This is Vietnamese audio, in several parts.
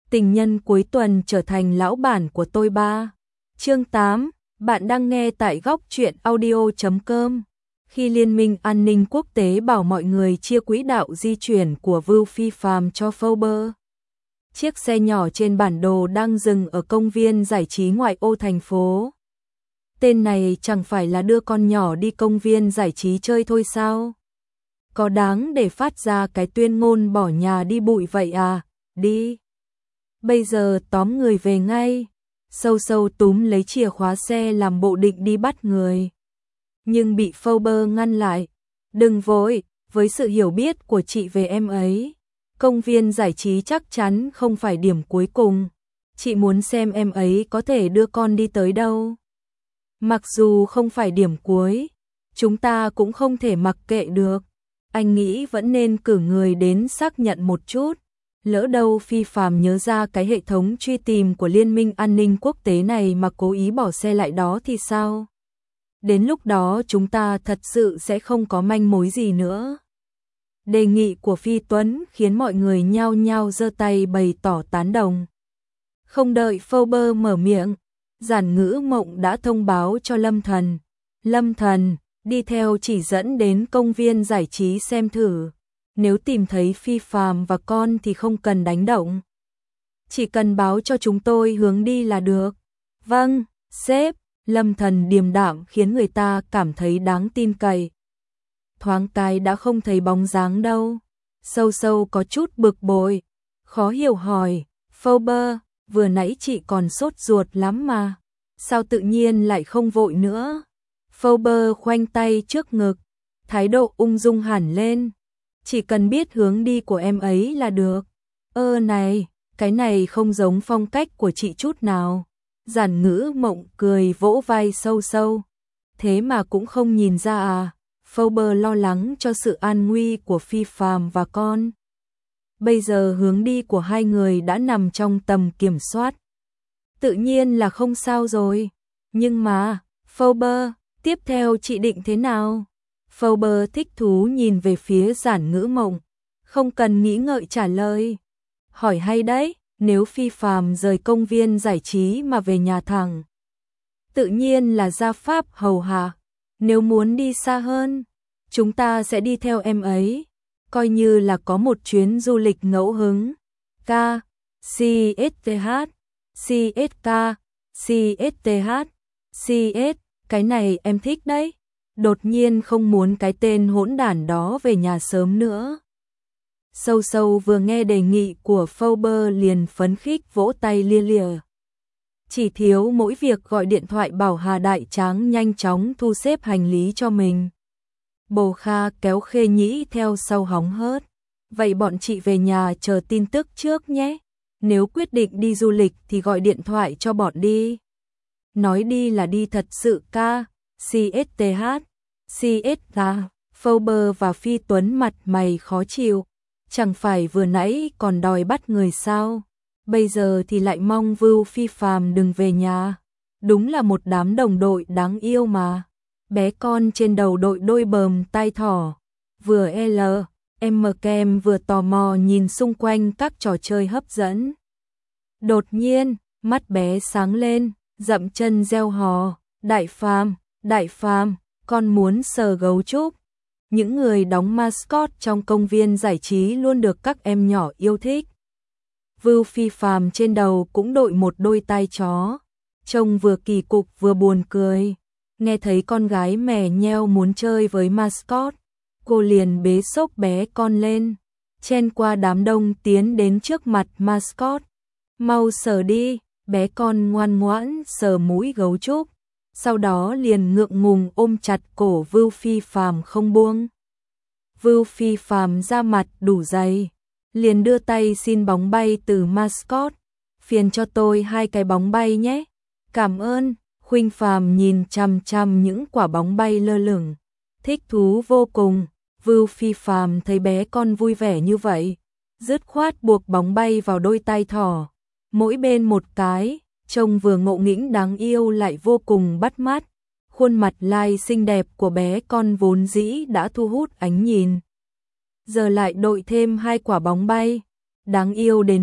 Tình nhân cuối tuần trở thành lão bản của tôi ba. Chương 8, bạn đang nghe tại góc truyện audio.com. Khi Liên minh An ninh Quốc tế bảo mọi người chia quỹ đạo di chuyển của Vưu Phi Phàm cho Forbes, chiếc xe nhỏ trên bản đồ đang dừng ở công viên giải trí ngoại ô thành phố. Tên này chẳng phải là đưa con nhỏ đi công viên giải trí chơi thôi sao? Có đáng để phát ra cái tuyên ngôn bỏ nhà đi bụi vậy à? Đi. Bây giờ tóm người về ngay. Sâu sâu túm lấy chìa khóa xe làm bộ định đi bắt người. Nhưng bị Forbes ngăn lại. Đừng vội, với sự hiểu biết của chị về em ấy, công viên giải trí chắc chắn không phải điểm cuối cùng. Chị muốn xem em ấy có thể đưa con đi tới đâu. Mặc dù không phải điểm cuối, chúng ta cũng không thể mặc kệ được. Anh nghĩ vẫn nên cử người đến xác nhận một chút. Lỡ đâu Phi Phàm nhớ ra cái hệ thống truy tìm của Liên minh An ninh Quốc tế này mà cố ý bỏ xe lại đó thì sao? Đến lúc đó chúng ta thật sự sẽ không có manh mối gì nữa. Đề nghị của Phi Tuấn khiến mọi người nhao nhao giơ tay bày tỏ tán đồng. Không đợi Forbes mở miệng, Giản Ngữ Mộng đã thông báo cho Lâm Thần. Lâm Thần, đi theo chỉ dẫn đến công viên giải trí xem thử. Nếu tìm thấy Phi Phàm và con thì không cần đánh động. Chỉ cần báo cho chúng tôi hướng đi là được. Vâng, sếp. Lâm Thần điềm đạm khiến người ta cảm thấy đáng tin cậy. Thoáng cái đã không thấy bóng dáng đâu. Sâu sâu có chút bực bội, khó hiểu hỏi, Forbes, vừa nãy chị còn sốt ruột lắm mà, sao tự nhiên lại không vội nữa? Forbes khoanh tay trước ngực, thái độ ung dung hẳn lên. Chỉ cần biết hướng đi của em ấy là được. Này, cái này không giống phong cách của chị chút nào. Giản Ngữ Mộng cười vỗ vai sâu sâu. Thế mà cũng không nhìn ra à? Forbes lo lắng cho sự an nguy của Phi Phàm và con. Bây giờ hướng đi của hai người đã nằm trong tầm kiểm soát. Tự nhiên là không sao rồi. Nhưng mà, Forbes, tiếp theo chị định thế nào? Forbes thích thú nhìn về phía Giản Ngữ Mộng. Không cần nghĩ ngợi trả lời. Hỏi hay đấy. Nếu Phi Phàm rời công viên giải trí mà về nhà thẳng, tự nhiên là ra Pháp hầu hạ. Nếu muốn đi xa hơn, chúng ta sẽ đi theo em ấy, coi như là có một chuyến du lịch ngẫu hứng. K, CSTH, CSK, CSTH, CS, cái này em thích đấy. Đột nhiên không muốn cái tên hỗn đản đó về nhà sớm nữa. Sâu sâu vừa nghe đề nghị của Forbes liền phấn khích vỗ tay lia lịa. Chỉ thiếu mỗi việc gọi điện thoại bảo Hà Đại Tráng nhanh chóng thu xếp hành lý cho mình. Bồ Kha kéo Khê Nhĩ theo sau hóng hớt. Vậy bọn chị về nhà chờ tin tức trước nhé. Nếu quyết định đi du lịch thì gọi điện thoại cho bọn đi. Nói đi là đi thật sự ca. CSTH, CSK, Forbes và Phi Tuấn mặt mày khó chịu. Chẳng phải vừa nãy còn đòi bắt người sao? Bây giờ thì lại mong Vưu Phi Phàm đừng về nhà. Đúng là một đám đồng đội đáng yêu mà. Bé con trên đầu đội đôi bờm tai thỏ. Vừa Kem vừa tò mò nhìn xung quanh các trò chơi hấp dẫn. Đột nhiên, mắt bé sáng lên, dậm chân reo hò. Đại Phàm, con muốn sờ gấu trúc. Những người đóng mascot trong công viên giải trí luôn được các em nhỏ yêu thích. Vưu Phi Phàm trên đầu cũng đội một đôi tai chó, trông vừa kỳ cục vừa buồn cười. Nghe thấy con gái mè nheo muốn chơi với mascot, cô liền bế xốc bé con lên, chen qua đám đông tiến đến trước mặt mascot. Mau sờ đi, bé con ngoan ngoãn sờ mũi gấu trúc. Sau đó liền ngượng ngùng ôm chặt cổ Vưu Phi Phàm không buông. Vưu Phi Phàm ra mặt đủ dày, liền đưa tay xin bóng bay từ mascot. Phiền cho tôi 2 cái bóng bay nhé. Cảm ơn. Khuynh Phàm nhìn chằm chằm những quả bóng bay lơ lửng, thích thú vô cùng. Vưu Phi Phàm thấy bé con vui vẻ như vậy, dứt khoát buộc bóng bay vào đôi tai thỏ, mỗi bên một cái. Trông vừa ngộ nghĩnh đáng yêu lại vô cùng bắt mắt. Khuôn mặt lai xinh đẹp của bé con vốn dĩ đã thu hút ánh nhìn. Giờ lại đội thêm 2 quả bóng bay. Đáng yêu đến mức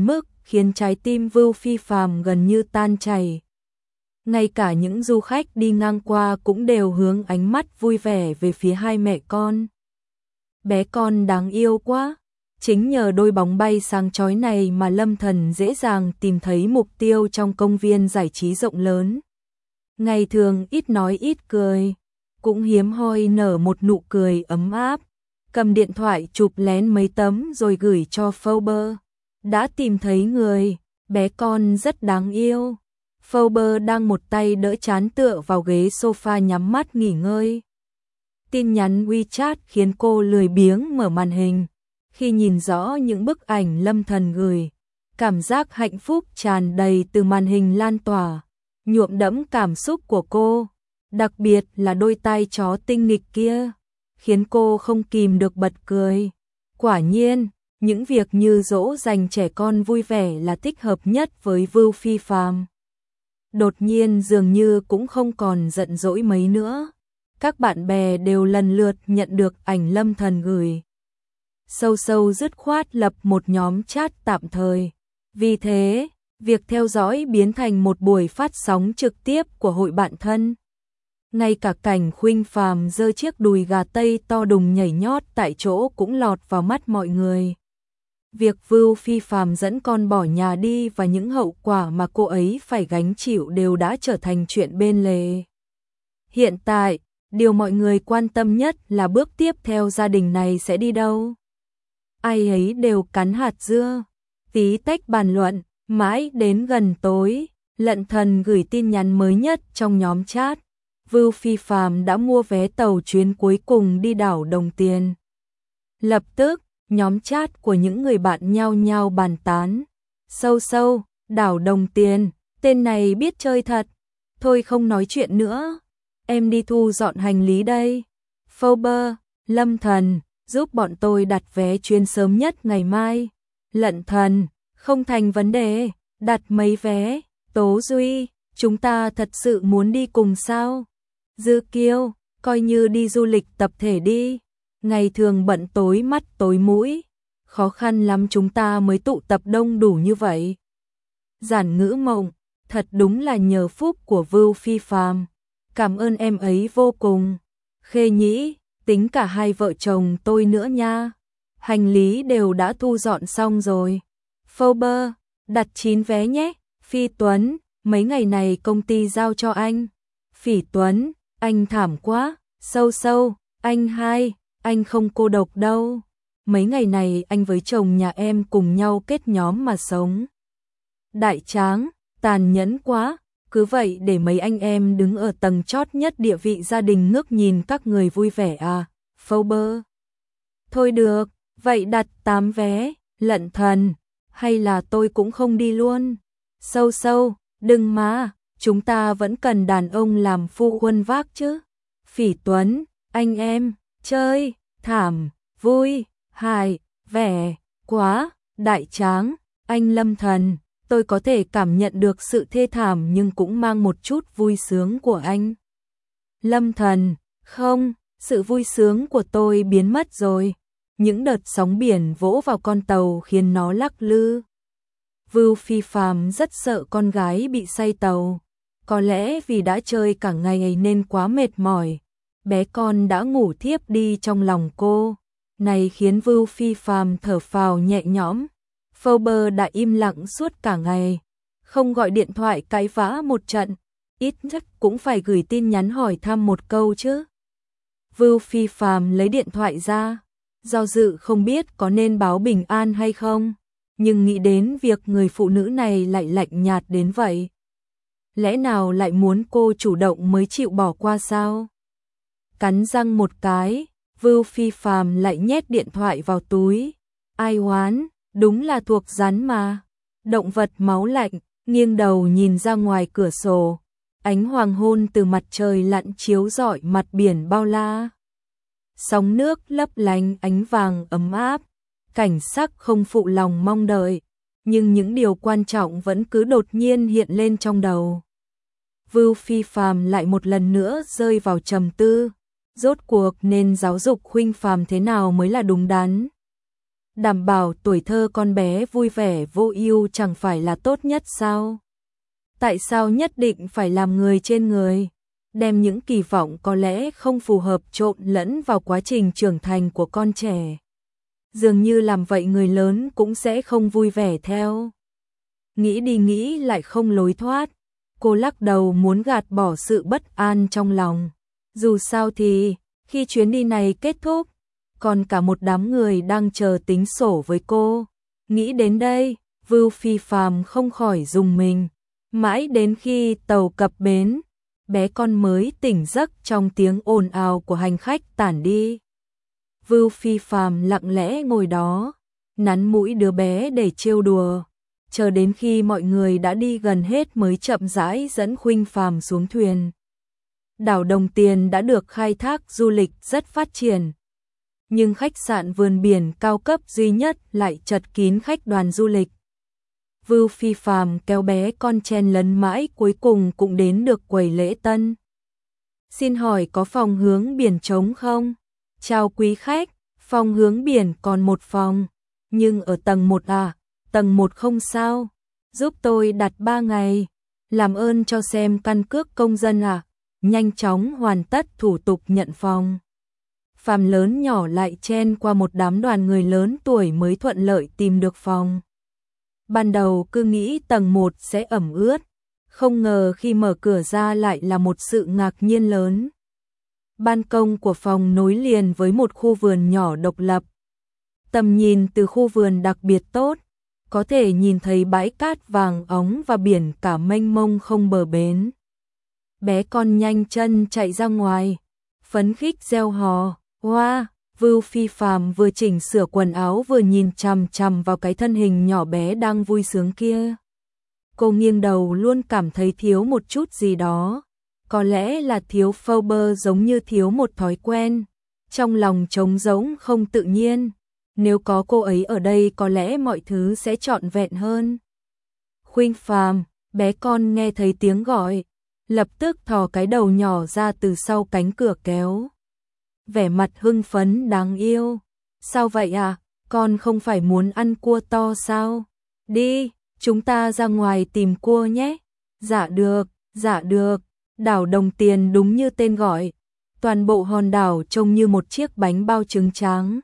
khiến trái tim Vưu Phi Phàm gần như tan chảy. Ngay cả những du khách đi ngang qua cũng đều hướng ánh mắt vui vẻ về phía hai mẹ con. Bé con đáng yêu quá. Chính nhờ đôi bóng bay sáng chói này mà Lâm Thần dễ dàng tìm thấy mục tiêu trong công viên giải trí rộng lớn. Ngày thường ít nói ít cười, cũng hiếm hoi nở một nụ cười ấm áp. Cầm điện thoại chụp lén mấy tấm rồi gửi cho Forbes. Đã tìm thấy người, bé con rất đáng yêu. Forbes đang một tay đỡ chán tựa vào ghế sofa nhắm mắt nghỉ ngơi. Tin nhắn WeChat khiến cô lười biếng mở màn hình. Khi nhìn rõ những bức ảnh Lâm Thần gửi, cảm giác hạnh phúc tràn đầy từ màn hình lan tỏa, nhuộm đẫm cảm xúc của cô. Đặc biệt là đôi tai chó tinh nghịch kia, khiến cô không kìm được bật cười. Quả nhiên, những việc như dỗ dành trẻ con vui vẻ là thích hợp nhất với Vưu Phi Phàm. Đột nhiên dường như cũng không còn giận dỗi mấy nữa. Các bạn bè đều lần lượt nhận được ảnh Lâm Thần gửi. Sâu sâu dứt khoát lập một nhóm chat tạm thời. Vì thế, việc theo dõi biến thành một buổi phát sóng trực tiếp của hội bạn thân. Ngay cả cảnh Khuynh Phàm giơ chiếc đùi gà Tây to đùng nhảy nhót tại chỗ cũng lọt vào mắt mọi người. Việc Vưu Phi Phàm dẫn con bỏ nhà đi và những hậu quả mà cô ấy phải gánh chịu đều đã trở thành chuyện bên lề. Hiện tại, điều mọi người quan tâm nhất là bước tiếp theo gia đình này sẽ đi đâu. Ai ấy đều cắn hạt dưa, tí tách bàn luận, mãi đến gần tối, Lận Thần gửi tin nhắn mới nhất trong nhóm chat. Vưu Phi Phàm đã mua vé tàu chuyến cuối cùng đi đảo Đồng Tiền. Lập tức, nhóm chat của những người bạn nhao nhao bàn tán. Sâu sâu, đảo Đồng Tiền, tên này biết chơi thật. Thôi không nói chuyện nữa, em đi thu dọn hành lý đây. Forbes, Lâm Thần, giúp bọn tôi đặt vé chuyến sớm nhất ngày mai. Lận Thần, không thành vấn đề, đặt mấy vé. Tố Duy, chúng ta thật sự muốn đi cùng sao? Dư Kiêu, coi như đi du lịch tập thể đi. Ngày thường bận tối mắt tối mũi, khó khăn lắm chúng ta mới tụ tập đông đủ như vậy. Giản Ngữ Mộng, thật đúng là nhờ phúc của Vưu Phi Phàm. Cảm ơn em ấy vô cùng. Khê Nhĩ, tính cả hai vợ chồng tôi nữa nha. Hành lý đều đã thu dọn xong rồi. Forbes, đặt 9 vé nhé. Phi Tuấn, mấy ngày này công ty giao cho anh. Phỉ Tuấn, anh thảm quá. Sâu sâu, anh hai, anh không cô độc đâu. Mấy ngày này anh với chồng nhà em cùng nhau kết nhóm mà sống. Đại Tráng, tàn nhẫn quá. Cứ vậy để mấy anh em đứng ở tầng chót nhất địa vị gia đình ngước nhìn các người vui vẻ à. Forbes, thôi được, vậy đặt 8 vé. Lận Thần, hay là tôi cũng không đi luôn. Sâu sâu, đừng mà, chúng ta vẫn cần đàn ông làm phu quân vác chứ. Phỉ Tuấn, anh em, chơi, thảm, vui, hài, vẻ, quá. Đại Tráng, anh Lâm Thần, tôi có thể cảm nhận được sự thê thảm nhưng cũng mang một chút vui sướng của anh. Lâm Thần, không, sự vui sướng của tôi biến mất rồi. Những đợt sóng biển vỗ vào con tàu khiến nó lắc lư. Vưu Phi Phàm rất sợ con gái bị say tàu. Có lẽ vì đã chơi cả ngày nên quá mệt mỏi. Bé con đã ngủ thiếp đi trong lòng cô. Này khiến Vưu Phi Phàm thở phào nhẹ nhõm. Forbes đã im lặng suốt cả ngày. Không gọi điện thoại cãi vã một trận. Ít nhất cũng phải gửi tin nhắn hỏi thăm một câu chứ. Vưu Phi Phàm lấy điện thoại ra. Do dự không biết có nên báo bình an hay không. Nhưng nghĩ đến việc người phụ nữ này lại lạnh nhạt đến vậy. Lẽ nào lại muốn cô chủ động mới chịu bỏ qua sao? Cắn răng một cái, Vưu Phi Phàm lại nhét điện thoại vào túi. Ai oán, đúng là thuộc rắn mà. Động vật máu lạnh, nghiêng đầu nhìn ra ngoài cửa sổ. Ánh hoàng hôn từ mặt trời lặn chiếu rọi mặt biển bao la. Sóng nước lấp lánh ánh vàng ấm áp. Cảnh sắc không phụ lòng mong đợi, nhưng những điều quan trọng vẫn cứ đột nhiên hiện lên trong đầu. Vưu Phi Phàm lại một lần nữa rơi vào trầm tư, rốt cuộc nên giáo dục Khuynh Phàm thế nào mới là đúng đắn. Đảm bảo tuổi thơ con bé vui vẻ vô ưu chẳng phải là tốt nhất sao? Tại sao nhất định phải làm người trên người? Đem những kỳ vọng có lẽ không phù hợp trộn lẫn vào quá trình trưởng thành của con trẻ. Dường như làm vậy người lớn cũng sẽ không vui vẻ theo. Nghĩ đi nghĩ lại không lối thoát. Cô lắc đầu muốn gạt bỏ sự bất an trong lòng. Dù sao thì, khi chuyến đi này kết thúc, còn cả một đám người đang chờ tính sổ với cô. Nghĩ đến đây, Vưu Phi Phàm không khỏi rùng mình. Mãi đến khi tàu cập bến, bé con mới tỉnh giấc trong tiếng ồn ào của hành khách tản đi. Vưu Phi Phàm lặng lẽ ngồi đó, nắn mũi đứa bé để trêu đùa, chờ đến khi mọi người đã đi gần hết mới chậm rãi dẫn Khuynh Phàm xuống thuyền. Đảo Đồng Tiền đã được khai thác du lịch rất phát triển, nhưng khách sạn vườn biển cao cấp duy nhất lại chật kín khách đoàn du lịch. Vưu Phi Phàm kéo bé con chen lấn mãi cuối cùng cũng đến được quầy lễ tân. Xin hỏi có phòng hướng biển trống không? Chào quý khách, phòng hướng biển còn một phòng, nhưng ở tầng 1 à? Tầng 1 không sao, giúp tôi đặt 3 ngày. Làm ơn cho xem căn cước công dân à? Nhanh chóng hoàn tất thủ tục nhận phòng. Phàm lớn nhỏ lại chen qua một đám đoàn người lớn tuổi mới thuận lợi tìm được phòng. Ban đầu cứ nghĩ tầng 1 sẽ ẩm ướt, không ngờ khi mở cửa ra lại là một sự ngạc nhiên lớn. Ban công của phòng nối liền với một khu vườn nhỏ độc lập. Tầm nhìn từ khu vườn đặc biệt tốt, có thể nhìn thấy bãi cát vàng óng và biển cả mênh mông không bờ bến. Bé con nhanh chân chạy ra ngoài, phấn khích reo hò, "Wow!" Vưu Phi Phàm vừa chỉnh sửa quần áo vừa nhìn chằm chằm vào cái thân hình nhỏ bé đang vui sướng kia. Cô nghiêng đầu luôn cảm thấy thiếu một chút gì đó, có lẽ là thiếu phâu bơ giống như thiếu một thói quen, trong lòng trống rỗng không tự nhiên. Nếu có cô ấy ở đây có lẽ mọi thứ sẽ trọn vẹn hơn. Khuynh Phàm, bé con nghe thấy tiếng gọi, lập tức thò cái đầu nhỏ ra từ sau cánh cửa kéo. Vẻ mặt hưng phấn đáng yêu. Sao vậy à, con không phải muốn ăn cua to sao? Đi, chúng ta ra ngoài tìm cua nhé. Dạ được, dạ được. Đảo Đồng Tiền đúng như tên gọi. Toàn bộ hòn đảo trông như một chiếc bánh bao trứng tráng.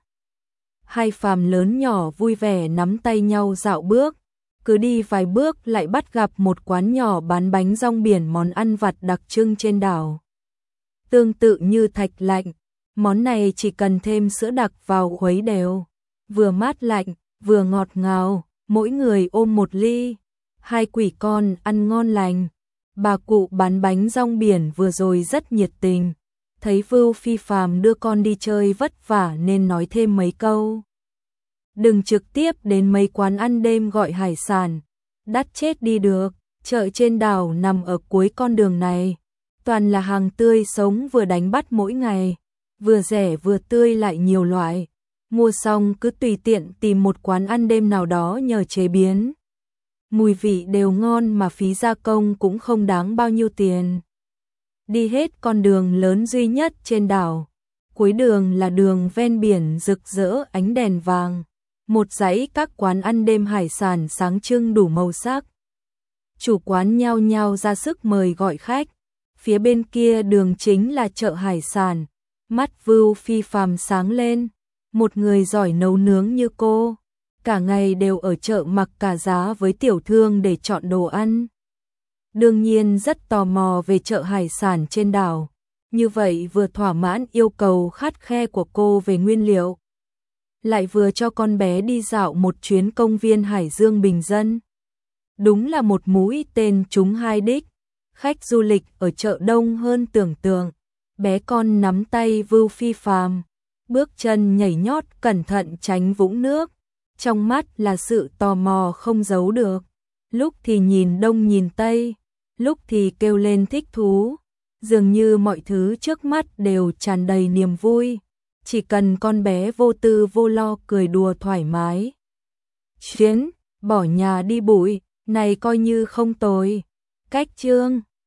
Hai phàm lớn nhỏ vui vẻ nắm tay nhau dạo bước. Cứ đi vài bước lại bắt gặp một quán nhỏ bán bánh rong biển, món ăn vặt đặc trưng trên đảo. Tương tự như thạch lạnh, món này chỉ cần thêm sữa đặc vào khuấy đều, vừa mát lạnh, vừa ngọt ngào, mỗi người ôm một ly. Hai quỷ con ăn ngon lành. Bà cụ bán bánh rong biển vừa rồi rất nhiệt tình, thấy Vưu Phi Phàm đưa con đi chơi vất vả nên nói thêm mấy câu. Đừng trực tiếp đến mấy quán ăn đêm gọi hải sản, đắt chết đi được. Chợ trên đảo nằm ở cuối con đường này, toàn là hàng tươi sống vừa đánh bắt mỗi ngày, vừa rẻ vừa tươi lại nhiều loại. Mua xong cứ tùy tiện tìm một quán ăn đêm nào đó nhờ chế biến. Mùi vị đều ngon mà phí gia công cũng không đáng bao nhiêu tiền. Đi hết con đường lớn duy nhất trên đảo. Cuối đường là đường ven biển rực rỡ ánh đèn vàng. Một dãy các quán ăn đêm hải sản sáng trưng đủ màu sắc. Chủ quán nhao nhao ra sức mời gọi khách. Phía bên kia đường chính là chợ hải sản. Mắt Vưu Phi Phàm sáng lên. Một người giỏi nấu nướng như cô, cả ngày đều ở chợ mặc cả giá với tiểu thương để chọn đồ ăn. Đương nhiên rất tò mò về chợ hải sản trên đảo. Như vậy vừa thỏa mãn yêu cầu khắt khe của cô về nguyên liệu, lại vừa cho con bé đi dạo một chuyến công viên Hải Dương bình dân. Đúng là một mũi tên trúng hai đích. Khách du lịch ở chợ đông hơn tưởng tượng. Bé con nắm tay Vưu Phi Phàm, bước chân nhảy nhót cẩn thận tránh vũng nước, trong mắt là sự tò mò không giấu được. Lúc thì nhìn đông nhìn tây, lúc thì kêu lên thích thú, dường như mọi thứ trước mắt đều tràn đầy niềm vui, chỉ cần con bé vô tư vô lo cười đùa thoải mái. Chuyến bỏ nhà đi bụi này coi như không tồi. Cách chương